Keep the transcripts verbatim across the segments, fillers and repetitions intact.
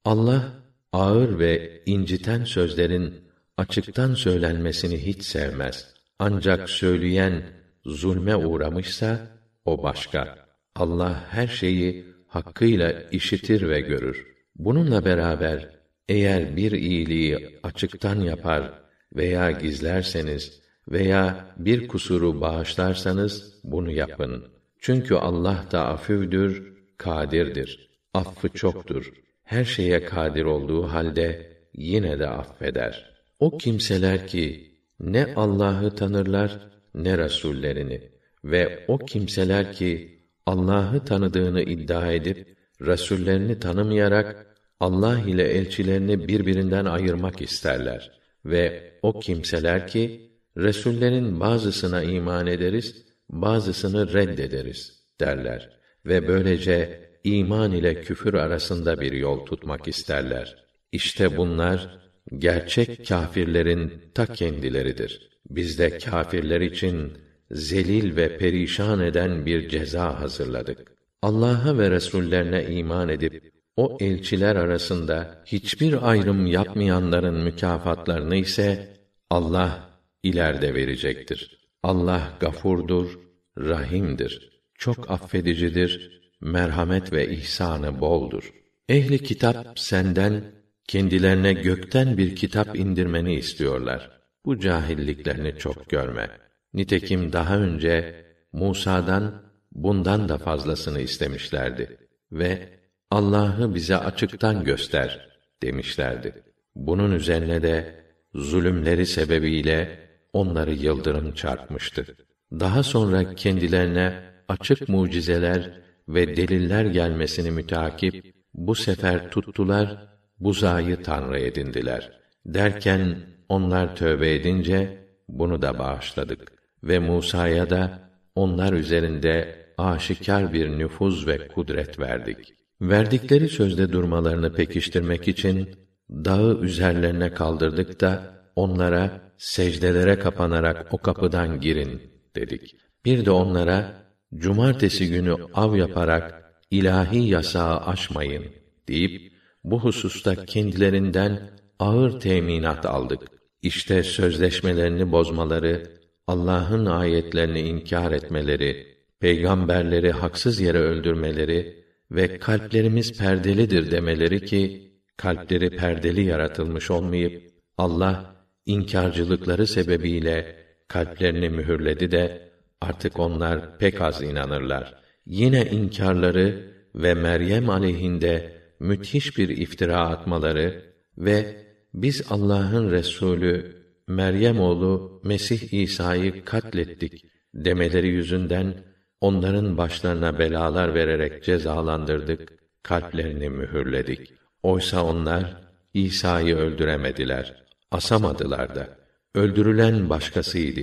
Allah ağır ve inciten sözlerin açıktan söylenmesini hiç sevmez. Ancak söyleyen zulme uğramışsa o başka. Allah her şeyi hakkıyla işitir ve görür. Bununla beraber eğer bir iyiliği açıktan yapar veya gizlerseniz veya bir kusuru bağışlarsanız bunu yapın. Çünkü Allah da afüvdür, kadirdir. Affı çoktur. Her şeye kadir olduğu halde yine de affeder. O kimseler ki ne Allah'ı tanırlar ne resullerini ve o kimseler ki Allah'ı tanıdığını iddia edip resullerini tanımayarak Allah ile elçilerini birbirinden ayırmak isterler ve o kimseler ki resullerin bazısına iman ederiz, bazısını reddederiz derler ve böylece iman ile küfür arasında bir yol tutmak isterler. İşte bunlar gerçek kâfirlerin ta kendileridir. Biz de kâfirler için zelil ve perişan eden bir ceza hazırladık. Allah'a ve resullerine iman edip o elçiler arasında hiçbir ayrım yapmayanların mükafatlarını ise Allah ileride verecektir. Allah gafurdur, rahimdir. Çok affedicidir, merhamet ve ihsanı boldur. Ehli kitap senden kendilerine gökten bir kitap indirmeni istiyorlar. Bu cahilliklerini çok görme. Nitekim daha önce Musa'dan bundan da fazlasını istemişlerdi ve Allah'ı bize açıktan göster demişlerdi. Bunun üzerine de zulümleri sebebiyle onları yıldırım çarpmıştı. Daha sonra kendilerine açık mucizeler ve deliller gelmesini müteakip bu sefer tuttular, buzağıyı tanrı edindiler. Derken onlar tövbe edince bunu da bağışladık ve Musa'ya da onlar üzerinde aşikar bir nüfuz ve kudret verdik. Verdikleri sözde durmalarını pekiştirmek için dağı üzerlerine kaldırdık da onlara secdelere kapanarak o kapıdan girin dedik. Bir de onlara cumartesi günü av yaparak ilahi yasağı aşmayın deyip bu hususta kendilerinden ağır teminat aldık. İşte sözleşmelerini bozmaları, Allah'ın ayetlerini inkar etmeleri, peygamberleri haksız yere öldürmeleri ve kalplerimiz perdelidir demeleri ki kalpleri perdeli yaratılmış olmayıp Allah inkârcılıkları sebebiyle kalplerini mühürledi de artık onlar pek az inanırlar. Yine inkârları ve Meryem aleyhinde müthiş bir iftira atmaları ve biz Allah'ın Resulü Meryem oğlu Mesih İsa'yı katlettik demeleri yüzünden onların başlarına belalar vererek cezalandırdık, kalplerini mühürledik. Oysa onlar İsa'yı öldüremediler, asamadılar da. Öldürülen başkasıydı.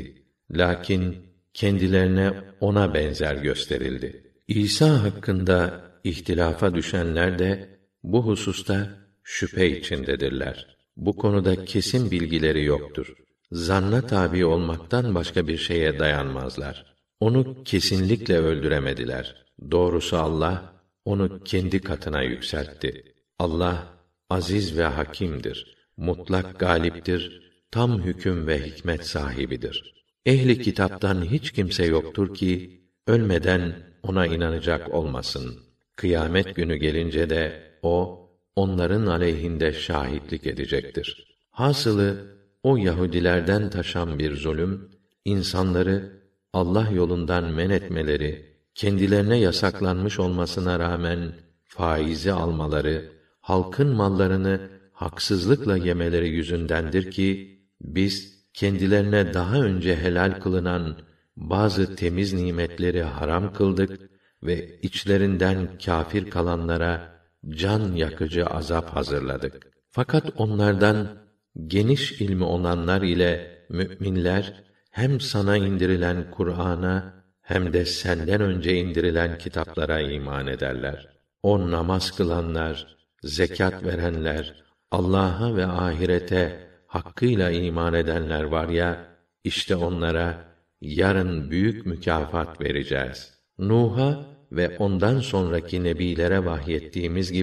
Lakin kendilerine ona benzer gösterildi. İsa hakkında ihtilafa düşenler de bu hususta şüphe içindedirler. Bu konuda kesin bilgileri yoktur. Zanna tabi olmaktan başka bir şeye dayanmazlar. Onu kesinlikle öldüremediler. Doğrusu Allah onu kendi katına yükseltti. Allah aziz ve hakimdir. Mutlak galiptir. Tam hüküm ve hikmet sahibidir. Ehli kitaptan hiç kimse yoktur ki ölmeden ona inanacak olmasın. Kıyamet günü gelince de o onların aleyhinde şahitlik edecektir. Hasılı o Yahudilerden taşan bir zulüm insanları Allah yolundan men etmeleri, kendilerine yasaklanmış olmasına rağmen faizi almaları, halkın mallarını haksızlıkla yemeleri yüzündendir ki biz kendilerine daha önce helal kılınan bazı temiz nimetleri haram kıldık ve içlerinden kâfir kalanlara can yakıcı azap hazırladık. Fakat onlardan geniş ilmi olanlar ile müminler hem sana indirilen Kur'an'a hem de senden önce indirilen kitaplara iman ederler. O namaz kılanlar, zekat verenler, Allah'a ve ahirete hakkıyla iman edenler var ya, işte onlara yarın büyük mükafat vereceğiz. Nuh'a ve ondan sonraki nebilere vahyettiğimiz gibi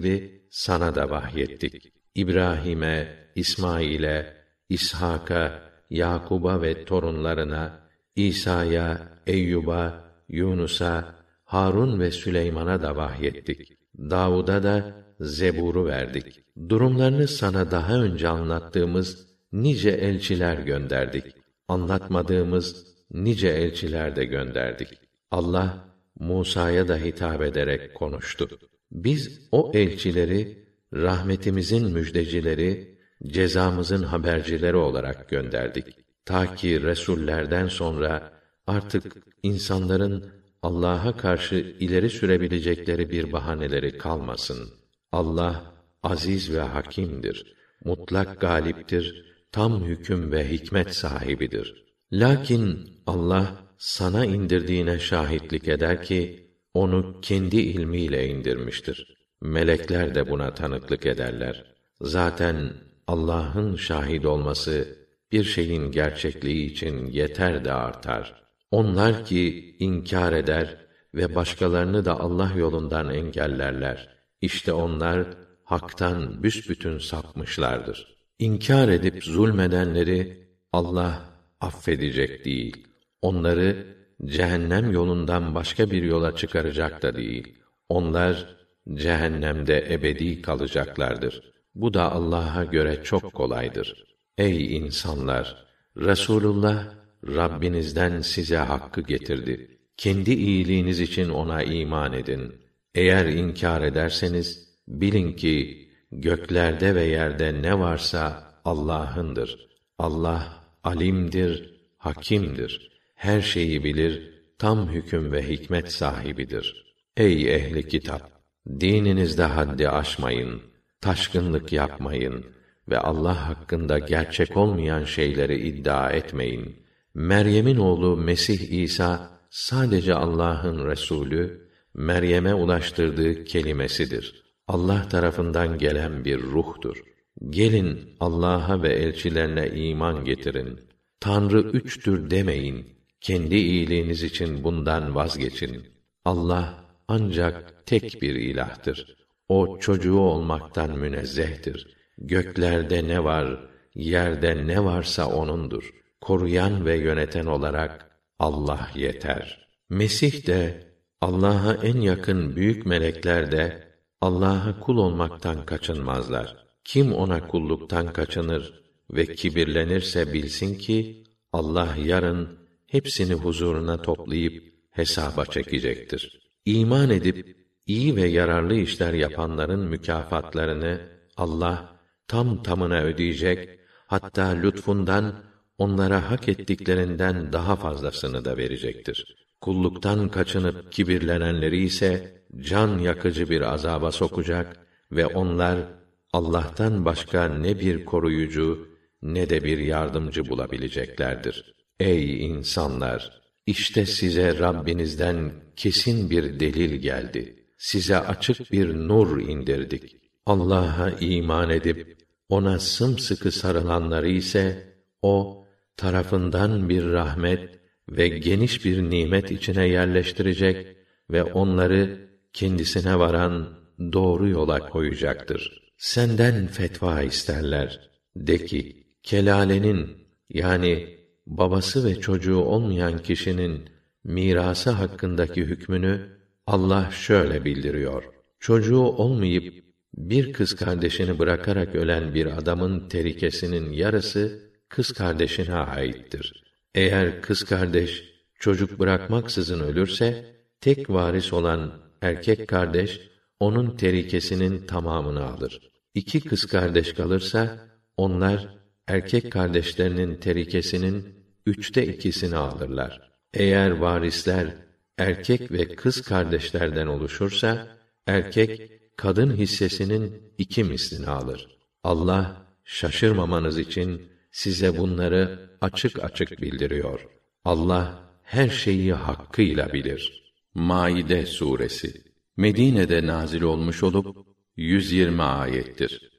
sana da vahyettik. İbrahim'e, İsmail'e, İshak'a, Yakub'a ve torunlarına, İsa'ya, Eyyub'a, Yunus'a, Harun ve Süleyman'a da vahyettik. Davud'a da Zebur'u verdik. Durumlarını sana daha önce anlattığımız nice elçiler gönderdik. Anlatmadığımız nice elçiler de gönderdik. Allah Musa'ya da hitap ederek konuştu. Biz o elçileri rahmetimizin müjdecileri, cezamızın habercileri olarak gönderdik. Ta ki resullerden sonra artık insanların Allah'a karşı ileri sürebilecekleri bir bahaneleri kalmasın. Allah aziz ve hakimdir. Mutlak galiptir. Tam hüküm ve hikmet sahibidir. Lakin Allah sana indirdiğine şahitlik eder ki onu kendi ilmiyle indirmiştir. Melekler de buna tanıklık ederler. Zaten Allah'ın şahit olması bir şeyin gerçekliği için yeter de artar. Onlar ki inkar eder ve başkalarını da Allah yolundan engellerler. İşte onlar haktan büsbütün sapmışlardır. İnkar edip zulmedenleri Allah affedecek değil. Onları cehennem yolundan başka bir yola çıkaracak da değil. Onlar cehennemde ebedi kalacaklardır. Bu da Allah'a göre çok kolaydır. Ey insanlar! Resulullah Rabbinizden size hakkı getirdi. Kendi iyiliğiniz için ona iman edin. Eğer inkar ederseniz bilin ki göklerde ve yerde ne varsa Allah'ındır. Allah alimdir, hakimdir. Her şeyi bilir, tam hüküm ve hikmet sahibidir. Ey ehli kitap! Dininizde haddi aşmayın, taşkınlık yapmayın ve Allah hakkında gerçek olmayan şeyleri iddia etmeyin. Meryem'in oğlu Mesih İsa sadece Allah'ın Resulü, Meryem'e ulaştırdığı kelimesidir. Allah tarafından gelen bir ruhtur. Gelin Allah'a ve elçilerine iman getirin. Tanrı üçtür demeyin. Kendi iyiliğiniz için bundan vazgeçin. Allah ancak tek bir ilahtır. O çocuğu olmaktan münezzehtir. Göklerde ne var, yerde ne varsa O'nundur. Koruyan ve yöneten olarak Allah yeter. Mesih de, Allah'a en yakın büyük melekler de, Allah'a kul olmaktan kaçınmazlar. Kim ona kulluktan kaçınır ve kibirlenirse bilsin ki, Allah yarın hepsini huzuruna toplayıp hesaba çekecektir. İman edip iyi ve yararlı işler yapanların mükafatlarını Allah tam tamına ödeyecek, hatta lütfundan onlara hak ettiklerinden daha fazlasını da verecektir. Kulluktan kaçınıp kibirlenenleri ise can yakıcı bir azaba sokacak ve onlar Allah'tan başka ne bir koruyucu ne de bir yardımcı bulabileceklerdir. Ey insanlar! İşte size Rabbinizden kesin bir delil geldi. Size açık bir nur indirdik. Allah'a iman edip ona sımsıkı sarılanları ise o tarafından bir rahmet ve geniş bir nimet içine yerleştirecek ve onları kendisine varan doğru yola koyacaktır. Senden fetva isterler. De ki, kelalenin yani babası ve çocuğu olmayan kişinin mirası hakkındaki hükmünü Allah şöyle bildiriyor. Çocuğu olmayıp bir kız kardeşini bırakarak ölen bir adamın terikesinin yarısı kız kardeşine aittir. Eğer kız kardeş çocuk bırakmaksızın ölürse tek varis olan erkek kardeş onun terikesinin tamamını alır. İki kız kardeş kalırsa onlar erkek kardeşlerinin terikesinin üçte ikisini alırlar. Eğer varisler erkek ve kız kardeşlerden oluşursa erkek kadın hissesinin iki mislini alır. Allah şaşırmamanız için size bunları açık açık bildiriyor. Allah her şeyi hakkıyla bilir. Maide suresi Medine'de nazil olmuş olup yüz yirmi ayettir.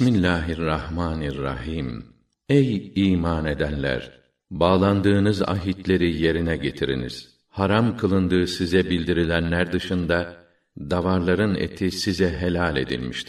Bismillahirrahmanirrahim. Ey iman edenler! Bağlandığınız ahitleri yerine getiriniz. Haram kılındığı size bildirilenler dışında davarların eti size helal edilmiştir.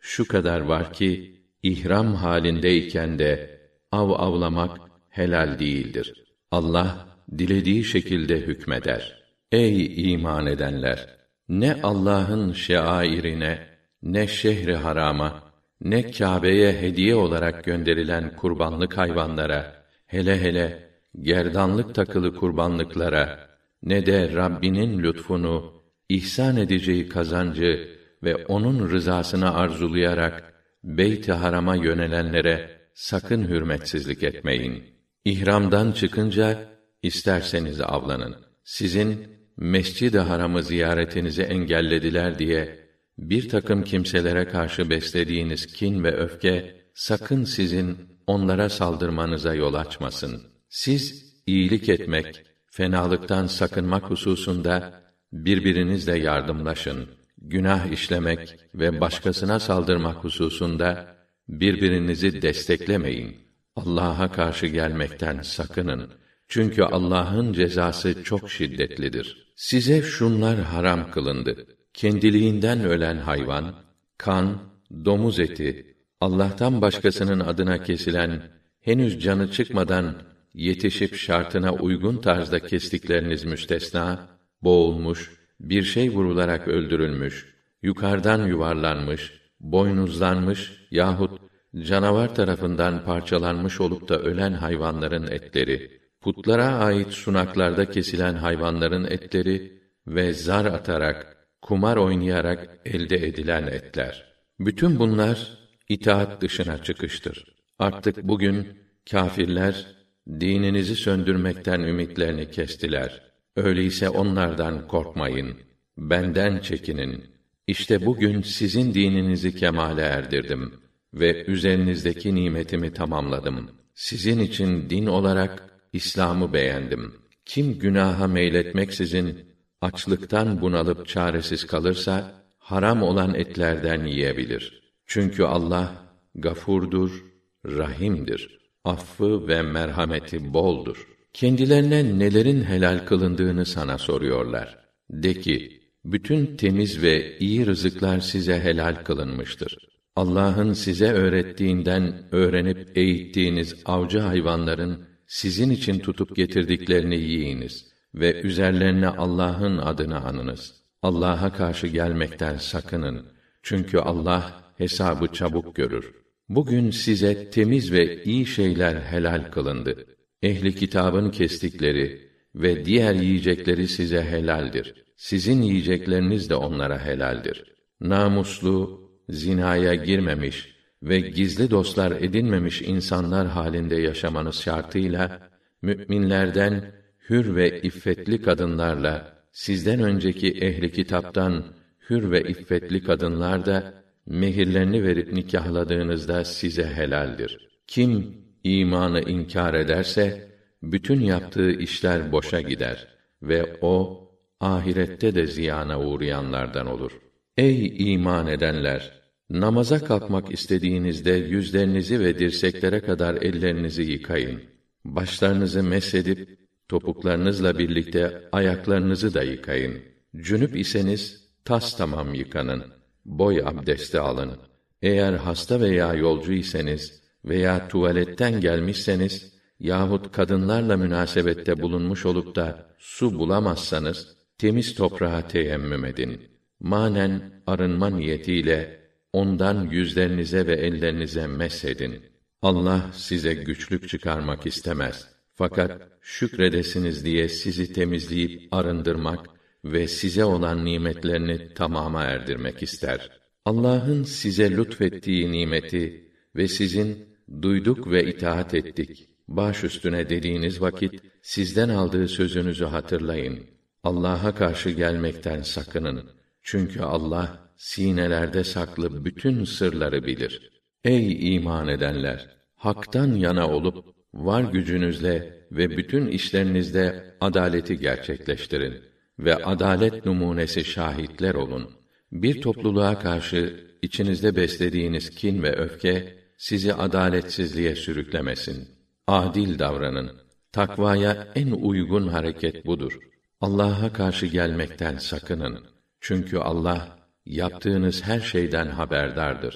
şu kadar var ki, ihram halindeyken de av avlamak helal değildir. Allah, dilediği şekilde hükmeder. Ey iman edenler! Ne Allah'ın şeairine, ne şehri harama, ne Kâbe'ye hediye olarak gönderilen kurbanlık hayvanlara, hele hele gerdanlık takılı kurbanlıklara, ne de Rabbinin lütfunu, ihsan edeceği kazancı ve onun rızasını arzulayarak Beyt-i Haram'a yönelenlere sakın hürmetsizlik etmeyin. İhramdan çıkınca isterseniz avlanın. Sizin Mescid-i Haram'ı ziyaretinizi engellediler diye bir takım kimselere karşı beslediğiniz kin ve öfke sakın sizin onlara saldırmanıza yol açmasın. Siz iyilik etmek, fenalıktan sakınmak hususunda birbirinizle yardımlaşın. Günah işlemek ve başkasına saldırmak hususunda birbirinizi desteklemeyin. Allah'a karşı gelmekten sakının. Çünkü Allah'ın cezası çok şiddetlidir. Size şunlar haram kılındı: kendiliğinden ölen hayvan, kan, domuz eti, Allah'tan başkasının adına kesilen, henüz canı çıkmadan yetişip şartına uygun tarzda kestikleriniz müstesna, boğulmuş, bir şey vurularak öldürülmüş, yukarıdan yuvarlanmış, boynuzlanmış yahut canavar tarafından parçalanmış olup da ölen hayvanların etleri, putlara ait sunaklarda kesilen hayvanların etleri ve zar atarak, kumar oynayarak elde edilen etler. Bütün bunlar itaat dışına çıkıştır. Artık bugün kâfirler dininizi söndürmekten ümitlerini kestiler. Öyleyse onlardan korkmayın. Benden çekinin. İşte bugün sizin dininizi kemale erdirdim ve üzerinizdeki nimetimi tamamladım. Sizin için din olarak İslam'ı beğendim. Kim günaha meyletmeksizin açlıktan bunalıp çaresiz kalırsa haram olan etlerden yiyebilir. Çünkü Allah gafurdur, rahimdir. Affı ve merhameti boldur. Kendilerine nelerin helal kılındığını sana soruyorlar. De ki, bütün temiz ve iyi rızıklar size helal kılınmıştır. Allah'ın size öğrettiğinden öğrenip eğittiğiniz avcı hayvanların sizin için tutup getirdiklerini yiyiniz ve üzerlerine Allah'ın adını anınız. Allah'a karşı gelmekten sakının. Çünkü Allah hesabı çabuk görür. Bugün size temiz ve iyi şeyler helal kılındı. Ehli kitabın kestikleri ve diğer yiyecekleri size helaldir. Sizin yiyecekleriniz de onlara helaldir. Namuslu, zinaya girmemiş ve gizli dostlar edinmemiş insanlar halinde yaşamanız şartıyla, mü'minlerden hür ve iffetli kadınlarla, sizden önceki ehli kitaptan hür ve iffetli kadınlar da, mehirlerini verip nikahladığınızda size helaldir. Kim imanı inkar ederse, bütün yaptığı işler boşa gider ve o, ahirette de ziyana uğrayanlardan olur. Ey iman edenler! Namaza kalkmak istediğinizde yüzlerinizi ve dirseklere kadar ellerinizi yıkayın. Başlarınızı mesedip topuklarınızla birlikte ayaklarınızı da yıkayın. Cünüp iseniz tastamam yıkanın. Boy abdesti alın. Eğer hasta veya yolcu iseniz veya tuvaletten gelmişseniz yahut kadınlarla münasebette bulunmuş olup da su bulamazsanız temiz toprağa teyemmüm edin. Manen arınma niyetiyle ondan yüzlerinize ve ellerinize mesedin. Allah size güçlük çıkarmak istemez. Fakat şükredesiniz diye sizi temizleyip arındırmak ve size olan nimetlerini tamama erdirmek ister. Allah'ın size lütfettiği nimeti ve sizin duyduk ve itaat ettik, baş üstüne dediğiniz vakit sizden aldığı sözünüzü hatırlayın. Allah'a karşı gelmekten sakının. Çünkü Allah sinelerde saklı bütün sırları bilir. Ey iman edenler! Hak'tan yana olup var gücünüzle ve bütün işlerinizde adaleti gerçekleştirin ve adalet numunesi şahitler olun. Bir topluluğa karşı içinizde beslediğiniz kin ve öfke sizi adaletsizliğe sürüklemesin. Adil davranın. Takvaya en uygun hareket budur. Allah'a karşı gelmekten sakının. Çünkü Allah yaptığınız her şeyden haberdardır.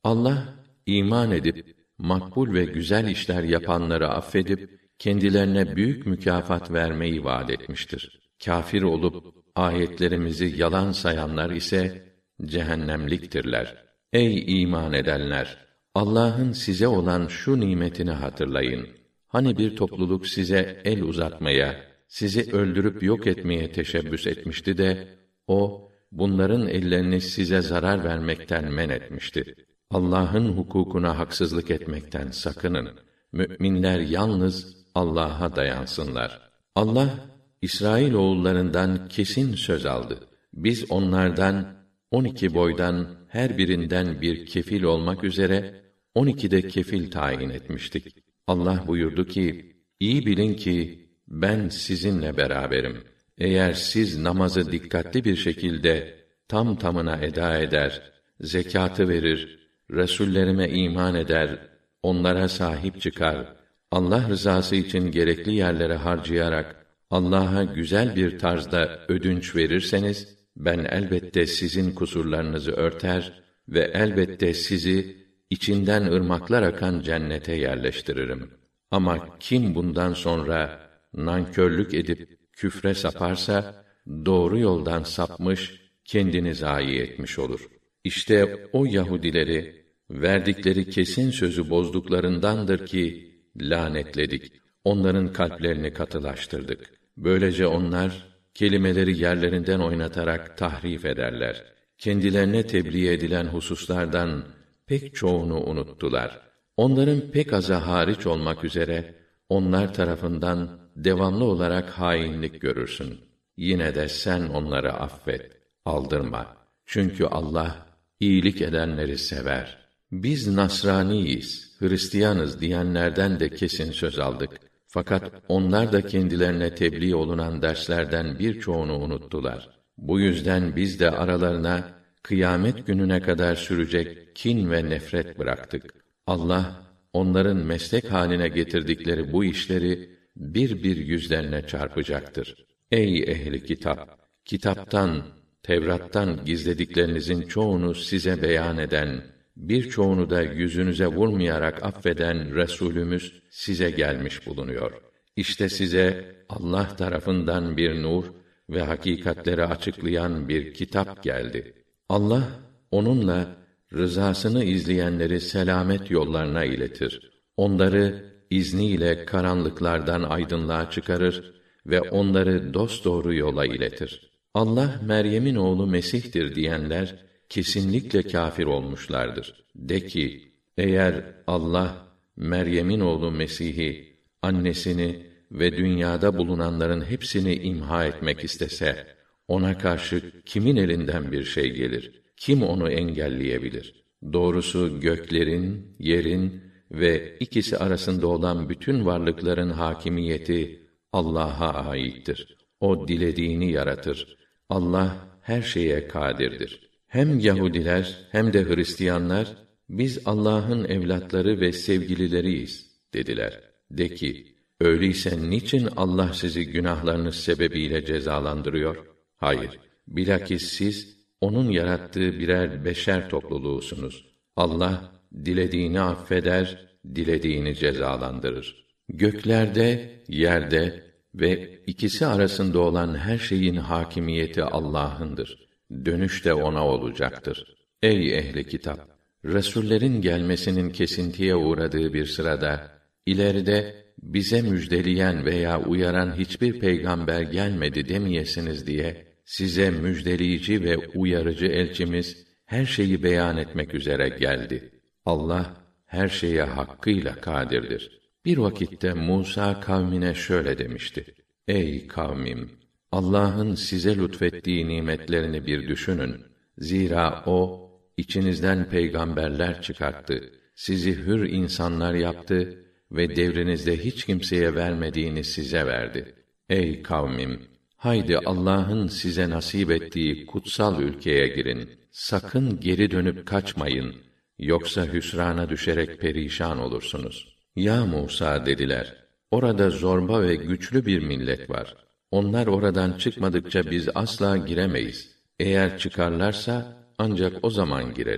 Allah, iman edip, makbul ve güzel işler yapanları affedip, kendilerine büyük mükafat vermeyi vaad etmiştir. Kâfir olup, ayetlerimizi yalan sayanlar ise, cehennemliktirler. Ey iman edenler! Allah'ın size olan şu nimetini hatırlayın. Hani bir topluluk size el uzatmaya, sizi öldürüp yok etmeye teşebbüs etmişti de, o, bunların ellerini size zarar vermekten men etmişti. Allah'ın hukukuna haksızlık etmekten sakının. Mü'minler yalnız Allah'a dayansınlar. Allah, İsrail oğullarından kesin söz aldı. Biz onlardan, on iki boydan her birinden bir kefil olmak üzere, on iki de kefil tayin etmiştik. Allah buyurdu ki, iyi bilin ki, ben sizinle beraberim. Eğer siz namazı dikkatli bir şekilde, tam tamına eda eder, zekâtı verir, Resullerime iman eder, onlara sahip çıkar, Allah rızası için gerekli yerlere harcayarak, Allah'a güzel bir tarzda ödünç verirseniz, ben elbette sizin kusurlarınızı örter ve elbette sizi içinden ırmaklar akan cennete yerleştiririm. Ama kim bundan sonra nankörlük edip küfre saparsa, doğru yoldan sapmış, kendini zayi etmiş olur. İşte o Yahudileri, verdikleri kesin sözü bozduklarındandır ki, lanetledik. Onların kalplerini katılaştırdık. Böylece onlar, kelimeleri yerlerinden oynatarak tahrif ederler. Kendilerine tebliğ edilen hususlardan pek çoğunu unuttular. Onların pek azı hariç olmak üzere, onlar tarafından devamlı olarak hainlik görürsün. Yine de sen onları affet, aldırma. Çünkü Allah, iyilik edenleri sever. Biz Nasraniyiz, Hristiyanız diyenlerden de kesin söz aldık. Fakat onlar da kendilerine tebliğ olunan derslerden birçoğunu unuttular. Bu yüzden biz de aralarına kıyamet gününe kadar sürecek kin ve nefret bıraktık. Allah, onların meslek haline getirdikleri bu işleri bir bir yüzlerine çarpacaktır. Ey ehli kitap! Kitaptan, Tevrat'tan gizlediklerinizin çoğunu size beyan eden, birçoğunu da yüzünüze vurmayarak affeden Resulümüz size gelmiş bulunuyor. İşte size Allah tarafından bir nur ve hakikatleri açıklayan bir kitap geldi. Allah, onunla rızasını izleyenleri selamet yollarına iletir. Onları izniyle karanlıklardan aydınlığa çıkarır ve onları dosdoğru yola iletir. Allah, Meryem'in oğlu Mesih'tir diyenler, kesinlikle kâfir olmuşlardır. De ki, eğer Allah, Meryem'in oğlu Mesih'i, annesini ve dünyada bulunanların hepsini imha etmek istese, ona karşı kimin elinden bir şey gelir? Kim onu engelleyebilir? Doğrusu göklerin, yerin ve ikisi arasında olan bütün varlıkların hakimiyeti Allah'a aittir. O dilediğini yaratır. Allah her şeye kadirdir. Hem Yahudiler hem de Hristiyanlar, biz Allah'ın evlatları ve sevgilileriyiz dediler. De ki, öyleyse niçin Allah sizi günahlarınız sebebiyle cezalandırıyor? Hayır, bilakis siz, onun yarattığı birer beşer topluluğusunuz. Allah, dilediğini affeder, dilediğini cezalandırır. Göklerde, yerde ve ikisi arasında olan her şeyin hakimiyeti Allah'ındır. Dönüş de ona olacaktır. Ey ehli kitap! Resullerin gelmesinin kesintiye uğradığı bir sırada, ileride bize müjdeleyen veya uyaran hiçbir peygamber gelmedi demeyesiniz diye, size müjdeleyici ve uyarıcı elçimiz, her şeyi beyan etmek üzere geldi. Allah, her şeye hakkıyla kadirdir. Bir vakitte Musa kavmine şöyle demişti: Ey kavmim! Allah'ın size lütfettiği nimetlerini bir düşünün. Zira o, içinizden peygamberler çıkarttı. Sizi hür insanlar yaptı ve devrinizde hiç kimseye vermediğini size verdi. Ey kavmim! Haydi Allah'ın size nasip ettiği kutsal ülkeye girin. Sakın geri dönüp kaçmayın. Yoksa hüsrana düşerek perişan olursunuz. Ya Musa dediler, orada zorba ve güçlü bir millet var. Onlar oradan çıkmadıkça biz asla giremeyiz. Eğer çıkarlarsa ancak o zaman gireriz.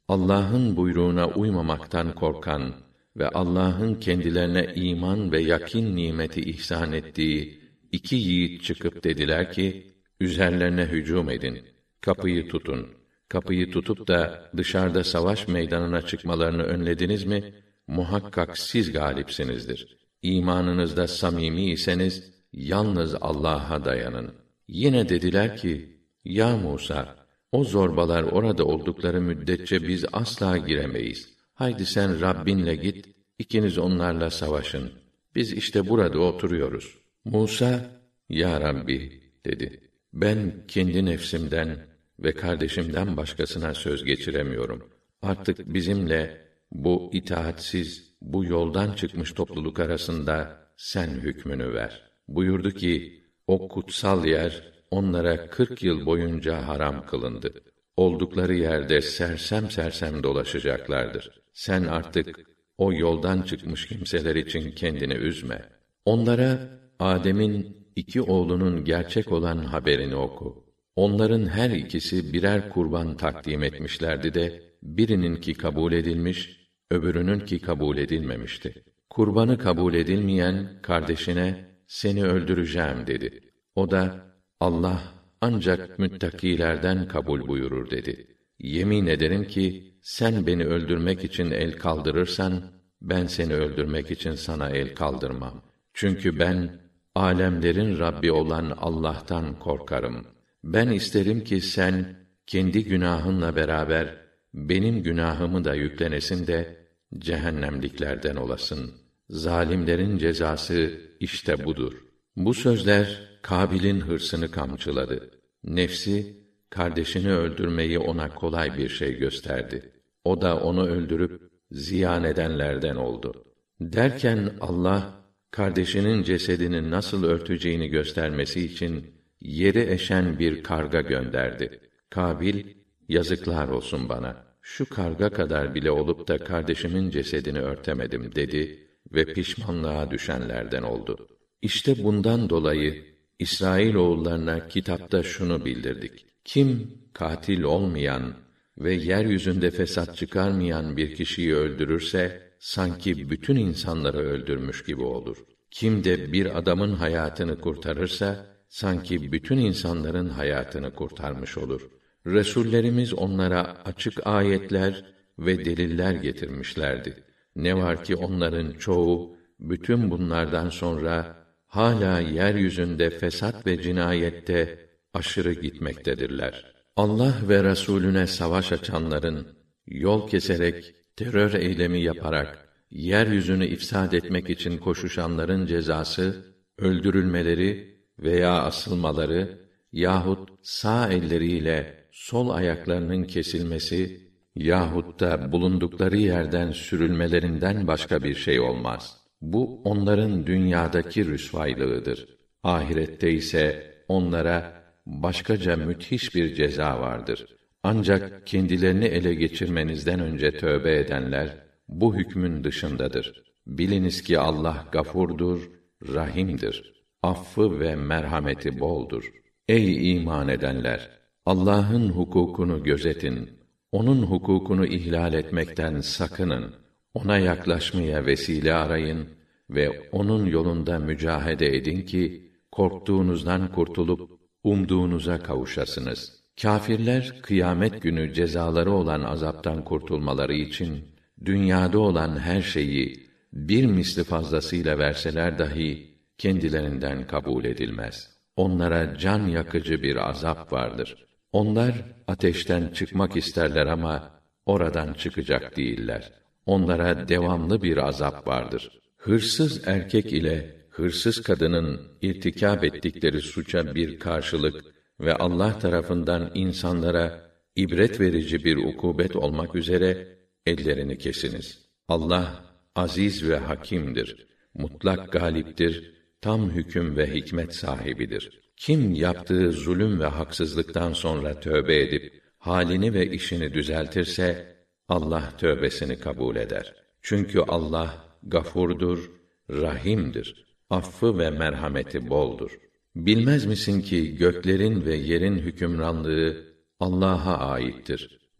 Allah'ın buyruğuna uymamaktan korkan ve Allah'ın kendilerine iman ve yakin nimeti ihsan ettiği iki yiğit çıkıp dediler ki, üzerlerine hücum edin, kapıyı tutun. Kapıyı tutup da dışarıda savaş meydanına çıkmalarını önlediniz mi, muhakkak siz galipsinizdir. İmanınızda samimi iseniz, yalnız Allah'a dayanın. Yine dediler ki, ya Musa, o zorbalar orada oldukları müddetçe biz asla giremeyiz. Haydi sen Rabbinle git, ikiniz onlarla savaşın. Biz işte burada oturuyoruz. Musa, ya Rabbi, dedi. Ben kendi nefsimden ve kardeşimden başkasına söz geçiremiyorum. Artık bizimle bu itaatsiz, bu yoldan çıkmış topluluk arasında sen hükmünü ver. Buyurdu ki, o kutsal yer onlara kırk yıl boyunca haram kılındı. Oldukları yerde sersem sersem dolaşacaklardır. Sen artık o yoldan çıkmış kimseler için kendini üzme. Onlara Adem'in iki oğlunun gerçek olan haberini oku. Onların her ikisi birer kurban takdim etmişlerdi de birininki kabul edilmiş, öbürününki kabul edilmemişti. Kurbanı kabul edilmeyen kardeşine seni öldüreceğim dedi. O da Allah ancak müttakilerden kabul buyurur dedi. Yemin ederim ki sen beni öldürmek için el kaldırırsan ben seni öldürmek için sana el kaldırmam. Çünkü ben âlemlerin Rabbi olan Allah'tan korkarım. Ben isterim ki sen kendi günahınla beraber benim günahımı da yüklenesin de cehennemliklerden olasın. Zalimlerin cezası işte budur. Bu sözler Kabil'in hırsını kamçıladı. Nefsi kardeşini öldürmeyi ona kolay bir şey gösterdi. O da onu öldürüp ziyan edenlerden oldu. Derken Allah kardeşinin cesedini nasıl örteceğini göstermesi için yeri eşen bir karga gönderdi. Kabil, yazıklar olsun bana. Şu karga kadar bile olup da kardeşimin cesedini örtemedim dedi ve pişmanlığa düşenlerden oldu. İşte bundan dolayı İsrail oğullarına kitapta şunu bildirdik. Kim katil olmayan ve yeryüzünde fesat çıkarmayan bir kişiyi öldürürse sanki bütün insanları öldürmüş gibi olur. Kim de bir adamın hayatını kurtarırsa sanki bütün insanların hayatını kurtarmış olur. Resullerimiz onlara açık ayetler ve deliller getirmişlerdi. Ne var ki onların çoğu bütün bunlardan sonra hala yeryüzünde fesat ve cinayette aşırı gitmektedirler. Allah ve Resulüne savaş açanların, yol keserek, terör eylemi yaparak, yeryüzünü ifsad etmek için koşuşanların cezası, öldürülmeleri veya asılmaları yahut sağ elleriyle sol ayaklarının kesilmesi yahut da bulundukları yerden sürülmelerinden başka bir şey olmaz. Bu onların dünyadaki rüsvaylığıdır. Ahirette ise onlara başkaca müthiş bir ceza vardır. Ancak kendilerini ele geçirmenizden önce tövbe edenler bu hükmün dışındadır. Biliniz ki Allah gafurdur, rahimdir. Affı ve merhameti boldur. Ey iman edenler! Allah'ın hukukunu gözetin. Onun hukukunu ihlal etmekten sakının. Ona yaklaşmaya vesile arayın ve onun yolunda mücahede edin ki korktuğunuzdan kurtulup umduğunuza kavuşasınız. Kâfirler kıyamet günü cezaları olan azaptan kurtulmaları için dünyada olan her şeyi bir misli fazlasıyla verseler dahi kendilerinden kabul edilmez. Onlara can yakıcı bir azap vardır. Onlar ateşten çıkmak isterler ama oradan çıkacak değiller. Onlara devamlı bir azap vardır. Hırsız erkek ile hırsız kadının irtikâb ettikleri suça bir karşılık ve Allah tarafından insanlara ibret verici bir ukubet olmak üzere ellerini kesiniz. Allah aziz ve hakimdir. Mutlak galiptir. Tam hüküm ve hikmet sahibidir. Kim yaptığı zulüm ve haksızlıktan sonra tövbe edip halini ve işini düzeltirse Allah tövbesini kabul eder. Çünkü Allah gafurdur, rahimdir. Affı ve merhameti boldur. Bilmez misin ki göklerin ve yerin hükümranlığı Allah'a aittir.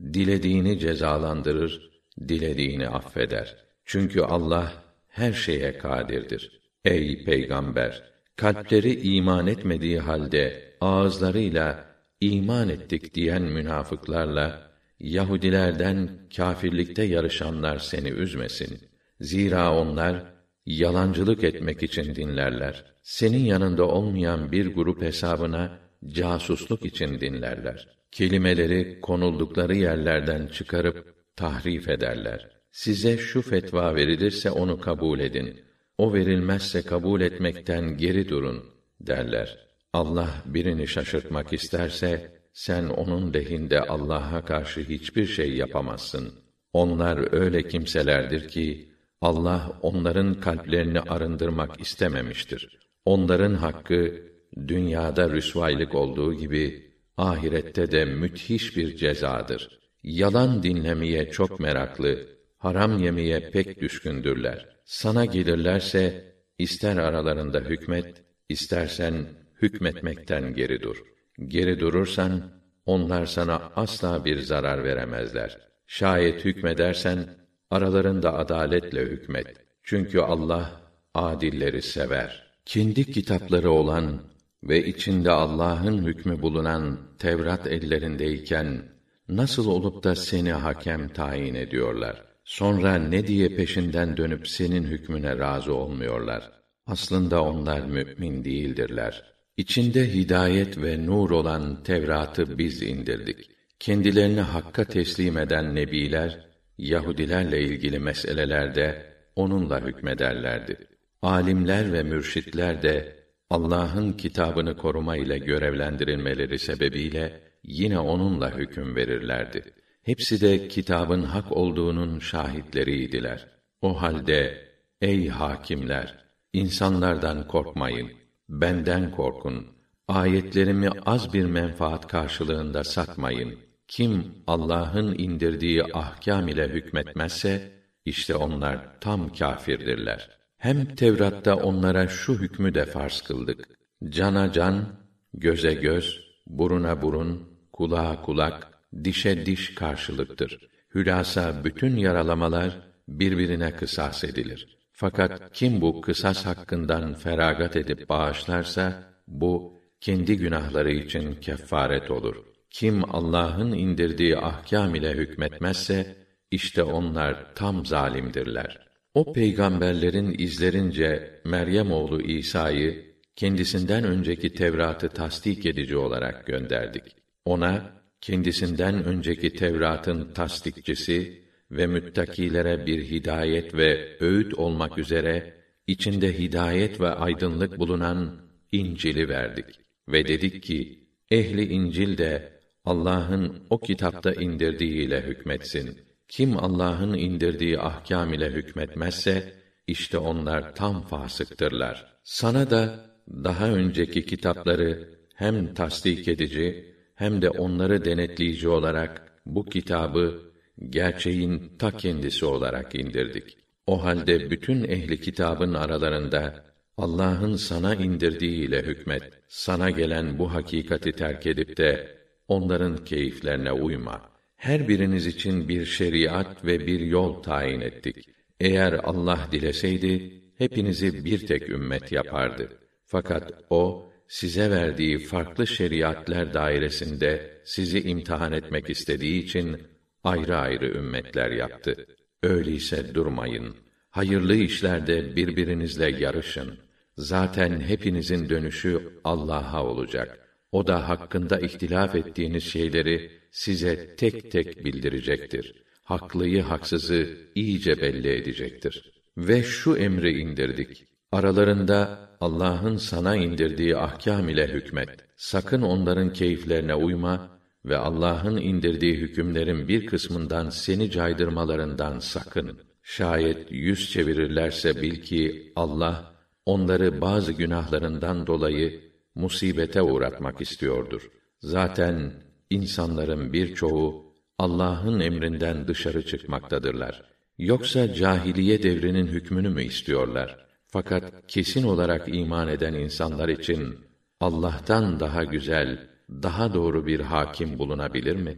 dilediğini cezalandırır, dilediğini affeder. Çünkü Allah her şeye kadirdir. Ey peygamber, kalpleri iman etmediği halde ağızlarıyla iman ettik diyen münafıklarla Yahudilerden kâfirlikte yarışanlar seni üzmesin. Zira onlar yalancılık etmek için dinlerler. Senin yanında olmayan bir grup hesabına casusluk için dinlerler. Kelimeleri konuldukları yerlerden çıkarıp tahrif ederler. Size şu fetva verilirse onu kabul edin. O verilmezse kabul etmekten geri durun derler. Allah birini şaşırtmak isterse sen onun lehinde Allah'a karşı hiçbir şey yapamazsın. Onlar öyle kimselerdir ki Allah onların kalplerini arındırmak istememiştir. Onların hakkı dünyada rüsvaylık olduğu gibi ahirette de müthiş bir cezadır. Yalan dinlemeye çok meraklı, haram yemeye pek düşkündürler. Sana gelirlerse ister aralarında hükmet, istersen hükmetmekten geri dur. Geri durursan onlar sana asla bir zarar veremezler. Şayet hükmedersen aralarında adaletle hükmet. Çünkü Allah adilleri sever. Kendi kitapları olan ve içinde Allah'ın hükmü bulunan Tevrat ellerindeyken nasıl olup da seni hakem tayin ediyorlar? Sonra ne diye peşinden dönüp senin hükmüne razı olmuyorlar? Aslında onlar mümin değildirler. İçinde hidayet ve nur olan Tevrat'ı biz indirdik. Kendilerini hakka teslim eden nebiler, Yahudilerle ilgili meselelerde onunla hükmederlerdi. Alimler ve mürşitler de Allah'ın kitabını koruma ile görevlendirilmeleri sebebiyle yine onunla hüküm verirlerdi. Hepsi de kitabın hak olduğunun şahitleriydiler. O halde ey hakimler, insanlardan korkmayın, benden korkun. Ayetlerimi az bir menfaat karşılığında satmayın. Kim Allah'ın indirdiği ahkâm ile hükmetmezse işte onlar tam kâfirdirler. Hem Tevrat'ta onlara şu hükmü de farz kıldık. Cana can, göze göz, buruna burun, kulağa kulak, dişe diş karşılıktır. Hülasa bütün yaralamalar birbirine kısas edilir. Fakat kim bu kısas hakkından feragat edip bağışlarsa bu kendi günahları için kefaret olur. Kim Allah'ın indirdiği ahkâm ile hükmetmezse işte onlar tam zalimdirler. O peygamberlerin izlerince Meryem oğlu İsa'yı kendisinden önceki Tevrat'ı tasdik edici olarak gönderdik. Ona kendisinden önceki Tevrat'ın tasdikçisi ve müttakilere bir hidayet ve öğüt olmak üzere içinde hidayet ve aydınlık bulunan İncil'i verdik ve dedik ki ehli İncil de Allah'ın o kitapta indirdiğiyle hükmetsin. Kim Allah'ın indirdiği ahkâm ile hükmetmezse işte onlar tam fasıktırlar. Sana da daha önceki kitapları hem tasdik edici hem de onları denetleyici olarak bu kitabı gerçeğin ta kendisi olarak indirdik. O halde bütün ehli kitabın aralarında Allah'ın sana indirdiğiyle hükmet. Sana gelen bu hakikati terk edip de onların keyiflerine uyma. Her biriniz için bir şeriat ve bir yol tayin ettik. Eğer Allah dileseydi hepinizi bir tek ümmet yapardı. Fakat o size verdiği farklı şeriatler dairesinde sizi imtihan etmek istediği için ayrı ayrı ümmetler yaptı. Öyleyse durmayın. Hayırlı işlerde birbirinizle yarışın. Zaten hepinizin dönüşü Allah'a olacak. O da hakkında ihtilaf ettiğiniz şeyleri size tek tek bildirecektir. Haklıyı haksızı iyice belli edecektir. Ve şu emri indirdik. Aralarında Allah'ın sana indirdiği ahkâm ile hükmet. Sakın onların keyiflerine uyma ve Allah'ın indirdiği hükümlerin bir kısmından seni caydırmalarından sakın. Şayet yüz çevirirlerse bil ki Allah onları bazı günahlarından dolayı musibete uğratmak istiyordur. Zaten insanların birçoğu Allah'ın emrinden dışarı çıkmaktadırlar. Yoksa cahiliye devrinin hükmünü mü istiyorlar? Fakat kesin olarak iman eden insanlar için Allah'tan daha güzel, daha doğru bir hakim bulunabilir mi?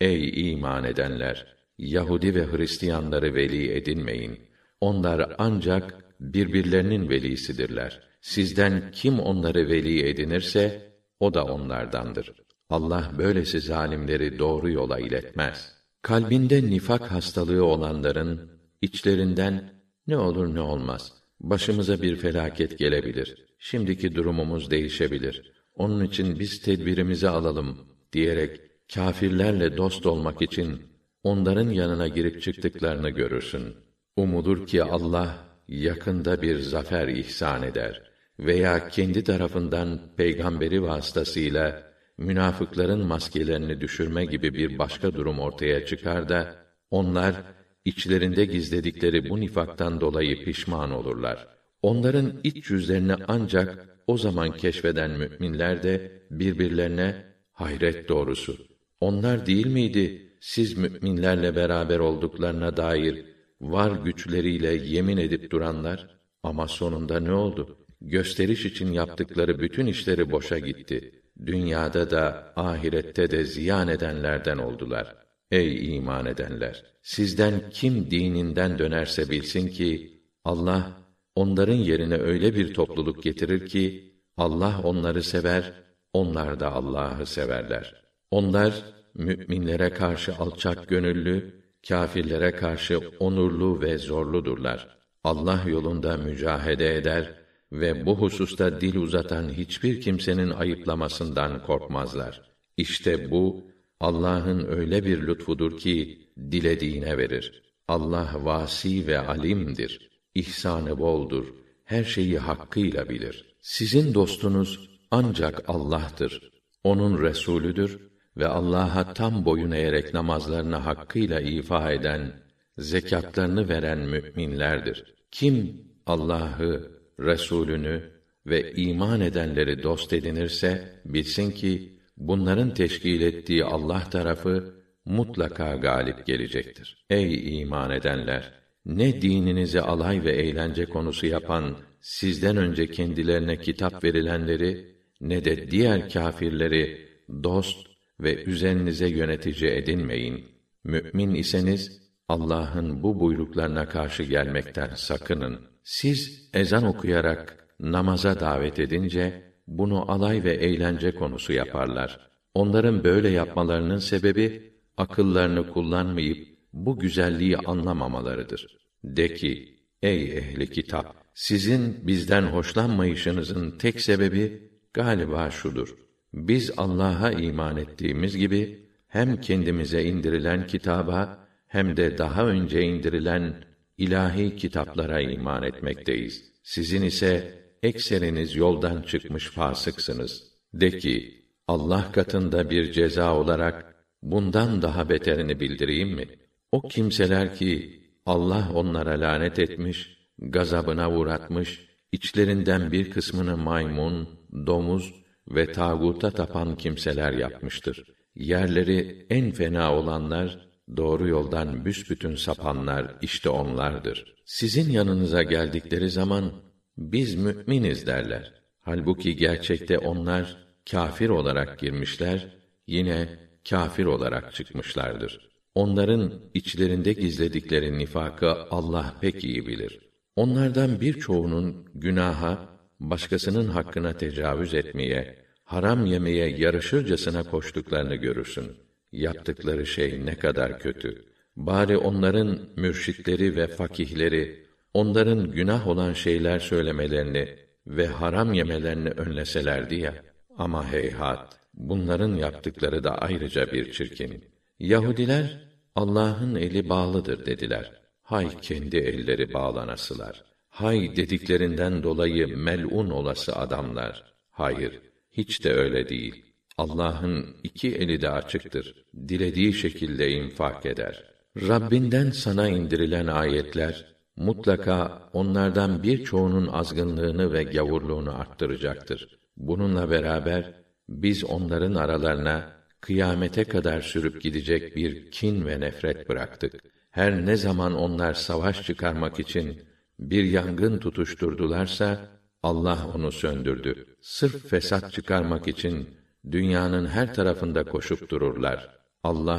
Ey iman edenler! Yahudi ve Hristiyanları veli edinmeyin. Onlar ancak birbirlerinin velisidirler. Sizden kim onları veli edinirse, o da onlardandır. Allah böylesi zalimleri doğru yola iletmez. Kalbinde nifak hastalığı olanların, içlerinden, ne olur ne olmaz, başımıza bir felaket gelebilir, şimdiki durumumuz değişebilir, onun için biz tedbirimizi alalım, diyerek, kâfirlerle dost olmak için, onların yanına girip çıktıklarını görürsün. Umudur ki Allah, yakında bir zafer ihsan eder veya kendi tarafından peygamberi vasıtasıyla münafıkların maskelerini düşürme gibi bir başka durum ortaya çıkar da onlar içlerinde gizledikleri bu nifaktan dolayı pişman olurlar. Onların iç yüzlerini ancak o zaman keşfeden müminler de birbirlerine hayret doğrusu. Onlar değil miydi siz müminlerle beraber olduklarına dair var güçleriyle yemin edip duranlar? Ama sonunda ne oldu? Gösteriş için yaptıkları bütün işleri boşa gitti. Dünyada da ahirette de ziyan edenlerden oldular. Ey iman edenler! Sizden kim dininden dönerse bilsin ki Allah onların yerine öyle bir topluluk getirir ki Allah onları sever, onlar da Allah'ı severler. Onlar müminlere karşı alçak gönüllü, kâfirlere karşı onurlu ve zorludurlar. Allah yolunda mücahede eder ve bu hususta dil uzatan hiçbir kimsenin ayıplamasından korkmazlar. İşte bu Allah'ın öyle bir lütfudur ki dilediğine verir. Allah vasi ve alimdir. İhsanı boldur. Her şeyi hakkıyla bilir. Sizin dostunuz ancak Allah'tır. Onun Resulüdür ve Allah'a tam boyun eğerek namazlarını hakkıyla ifa eden, zekatlarını veren müminlerdir. Kim Allah'ı, Resulünü ve iman edenleri dost edinirse bilsin ki bunların teşkil ettiği Allah tarafı mutlaka galip gelecektir. Ey iman edenler! Ne dininizi alay ve eğlence konusu yapan sizden önce kendilerine kitap verilenleri ne de diğer kâfirleri dost ve üzerinize yönetici edinmeyin. Mü'min iseniz Allah'ın bu buyruklarına karşı gelmekten sakının. Siz ezan okuyarak namaza davet edince bunu alay ve eğlence konusu yaparlar. Onların böyle yapmalarının sebebi akıllarını kullanmayıp bu güzelliği anlamamalarıdır. De ki, ey ehli kitap! Sizin bizden hoşlanmayışınızın tek sebebi galiba şudur. Biz Allah'a iman ettiğimiz gibi hem kendimize indirilen kitaba hem de daha önce indirilen ilahi kitaplara iman etmekteyiz. Sizin ise ekseriniz yoldan çıkmış fasıksınız. De ki, Allah katında bir ceza olarak bundan daha beterini bildireyim mi? O kimseler ki Allah onlara lanet etmiş, gazabına uğratmış, içlerinden bir kısmını maymun, domuz ve tağuta tapan kimseler yapmıştır. Yerleri en fena olanlar, doğru yoldan büsbütün sapanlar işte onlardır. Sizin yanınıza geldikleri zaman biz müminiz derler. Halbuki gerçekte onlar kâfir olarak girmişler, yine kâfir olarak çıkmışlardır. Onların içlerinde gizledikleri nifakı Allah pek iyi bilir. Onlardan birçoğunun günaha, başkasının hakkına tecavüz etmeye, haram yemeye yarışırcasına koştuklarını görürsün. Yaptıkları şey ne kadar kötü. Bari onların mürşitleri ve fakihleri, onların günah olan şeyler söylemelerini ve haram yemelerini önleselerdi ya. Ama heyhat, bunların yaptıkları da ayrıca bir çirkin. Yahudiler, Allah'ın eli bağlıdır dediler. Hay kendi elleri bağlanasılar. Hay dediklerinden dolayı mel'un olası adamlar. Hayır, hiç de öyle değil. Allah'ın iki eli de açıktır. Dilediği şekilde infak eder. Rabbinden sana indirilen ayetler, mutlaka onlardan birçoğunun azgınlığını ve gavurluğunu arttıracaktır. Bununla beraber, biz onların aralarına, kıyamete kadar sürüp gidecek bir kin ve nefret bıraktık. Her ne zaman onlar savaş çıkarmak için bir yangın tutuşturdularsa, Allah onu söndürdü. Sırf fesat çıkarmak için dünyanın her tarafında koşup dururlar. Allah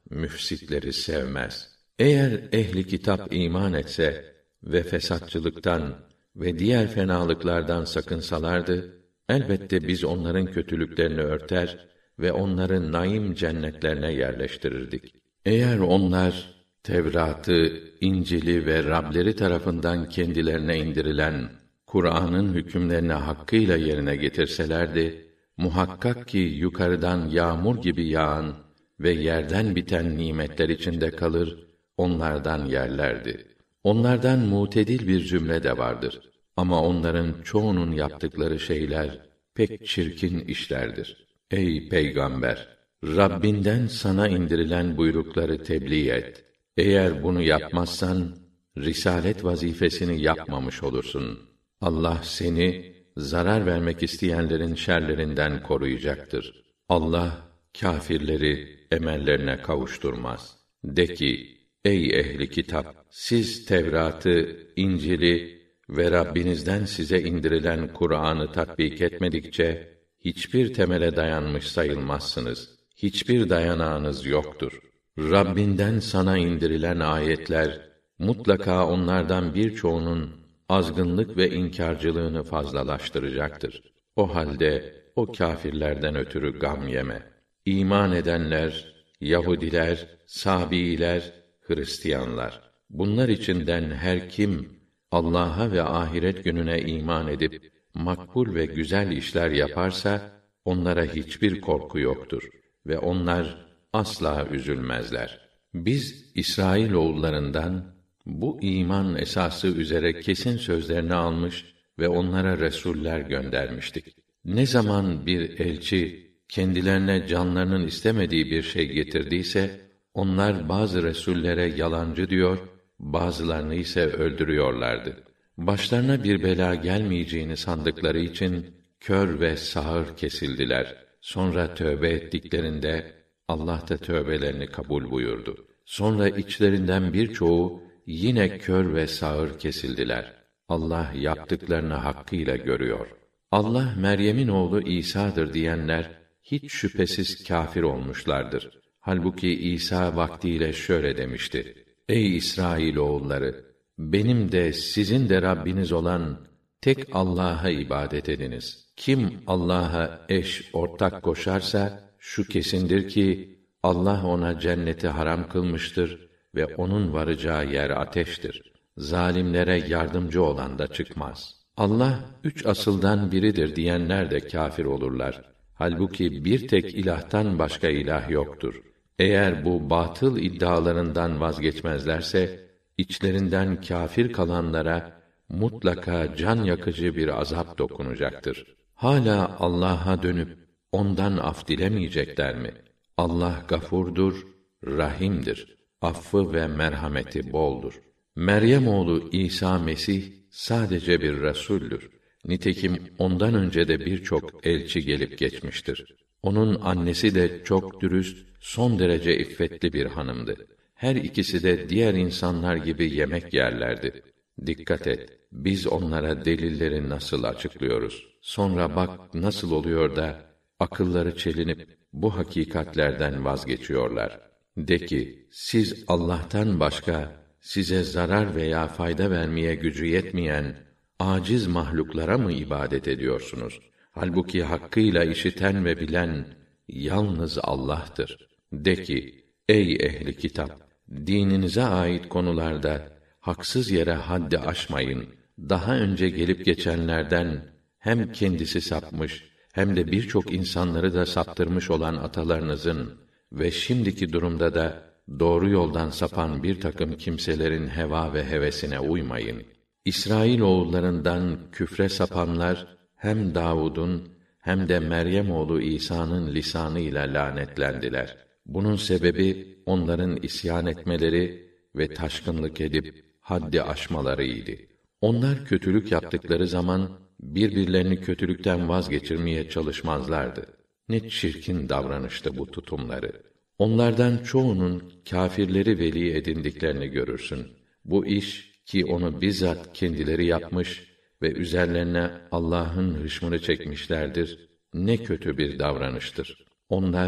müfsitleri sevmez. Eğer ehli kitap iman etse ve fesatçılıktan ve diğer fenalıklardan sakınsalardı, elbette biz onların kötülüklerini örter ve onları naim cennetlerine yerleştirirdik. Eğer onlar Tevrat'ı, İncil'i ve Rableri tarafından kendilerine indirilen Kur'an'ın hükümlerini hakkıyla yerine getirselerdi, muhakkak ki yukarıdan yağmur gibi yağan ve yerden biten nimetler içinde kalır, onlardan yerlerdi. Onlardan mutedil bir cümle de vardır. Ama onların çoğunun yaptıkları şeyler pek çirkin işlerdir. Ey Peygamber! Rabbinden sana indirilen buyrukları tebliğ et. Eğer bunu yapmazsan, risalet vazifesini yapmamış olursun. Allah seni, zarar vermek isteyenlerin şerlerinden koruyacaktır. Allah, kâfirleri emellerine kavuşturmaz. De ki, ey ehli kitap! Siz Tevrat'ı, İncil'i ve Rabbinizden size indirilen Kur'an'ı tatbik etmedikçe, hiçbir temele dayanmış sayılmazsınız. Hiçbir dayanağınız yoktur. Rabbinden sana indirilen ayetler, mutlaka onlardan birçoğunun azgınlık ve inkârcılığını fazlalaştıracaktır. O halde, o kâfirlerden ötürü gam yeme. İman edenler, Yahudiler, Sabiiler, Hristiyanlar, bunlar içinden her kim, Allah'a ve ahiret gününe iman edip, makbul ve güzel işler yaparsa, onlara hiçbir korku yoktur ve onlar asla üzülmezler. Biz İsrailoğullarından bu iman esası üzere kesin sözlerini almış ve onlara resuller göndermiştik. Ne zaman bir elçi kendilerine canlarının istemediği bir şey getirdiyse, onlar bazı resullere yalancı diyor, bazılarını ise öldürüyorlardı. Başlarına bir bela gelmeyeceğini sandıkları için kör ve sağır kesildiler. Sonra tövbe ettiklerinde Allah da tövbelerini kabul buyurdu. Sonra içlerinden birçoğu yine kör ve sağır kesildiler. Allah yaptıklarını hakkıyla görüyor. Allah Meryem'in oğlu İsa'dır diyenler hiç şüphesiz kâfir olmuşlardır. Halbuki İsa vaktiyle şöyle demişti: Ey İsrailoğulları! Benim de sizin de Rabbiniz olan tek Allah'a ibadet ediniz. Kim Allah'a eş, ortak koşarsa, şu kesindir ki, Allah ona cenneti haram kılmıştır ve onun varacağı yer ateştir. Zalimlere yardımcı olan da çıkmaz. Allah, üç asıldan biridir diyenler de kâfir olurlar. Halbuki bir tek ilahtan başka ilah yoktur. Eğer bu batıl iddialarından vazgeçmezlerse, içlerinden kâfir kalanlara mutlaka can yakıcı bir azap dokunacaktır. Hala Allah'a dönüp ondan af dilemeyecekler mi? Allah gafurdur, rahimdir. Affı ve merhameti boldur. Meryem oğlu İsa Mesih sadece bir resûldür. Nitekim ondan önce de birçok elçi gelip geçmiştir. Onun annesi de çok dürüst, son derece iffetli bir hanımdı. Her ikisi de diğer insanlar gibi yemek yerlerdi. Dikkat et, biz onlara delilleri nasıl açıklıyoruz? Sonra bak nasıl oluyor da akılları çelinip bu hakikatlerden vazgeçiyorlar. De ki, siz Allah'tan başka size zarar veya fayda vermeye gücü yetmeyen aciz mahluklara mı ibadet ediyorsunuz? Halbuki hakkıyla işiten ve bilen yalnız Allah'tır. De ki, ey ehli kitap! Dininize ait konularda haksız yere haddi aşmayın. Daha önce gelip geçenlerden hem kendisi sapmış hem de birçok insanları da saptırmış olan atalarınızın ve şimdiki durumda da doğru yoldan sapan bir takım kimselerin heva ve hevesine uymayın. İsrailoğullarından küfre sapanlar hem Davud'un hem de Meryem oğlu İsa'nın lisanıyla lanetlendiler. Bunun sebebi onların isyan etmeleri ve taşkınlık edip haddi aşmalarıydı. Onlar kötülük yaptıkları zaman birbirlerini kötülükten vazgeçirmeye çalışmazlardı. Ne çirkin davranıştı bu tutumları. Onlardan çoğunun kâfirleri veli edindiklerini görürsün. Bu iş ki onu bizzat kendileri yapmış ve üzerlerine Allah'ın hışmını çekmişlerdir, ne kötü bir davranıştır. Onlar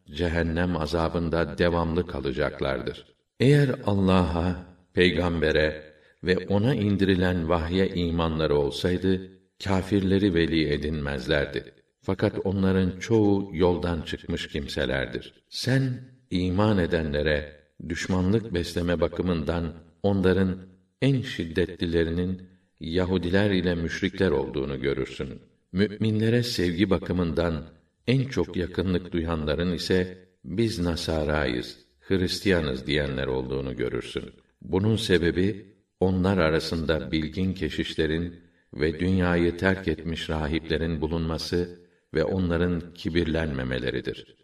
cehennem azabında devamlı kalacaklardır. Eğer Allah'a, peygambere ve ona indirilen vahye imanları olsaydı, kâfirleri veli edinmezlerdi. Fakat onların çoğu yoldan çıkmış kimselerdir. Sen iman edenlere düşmanlık besleme bakımından onların en şiddetlilerinin Yahudiler ile müşrikler olduğunu görürsün. Müminlere sevgi bakımından en çok yakınlık duyanların ise biz Nasarayız, Hristiyanız diyenler olduğunu görürsün. Bunun sebebi onlar arasında bilgin keşişlerin ve dünyayı terk etmiş rahiplerin bulunması ve onların kibirlenmemeleridir.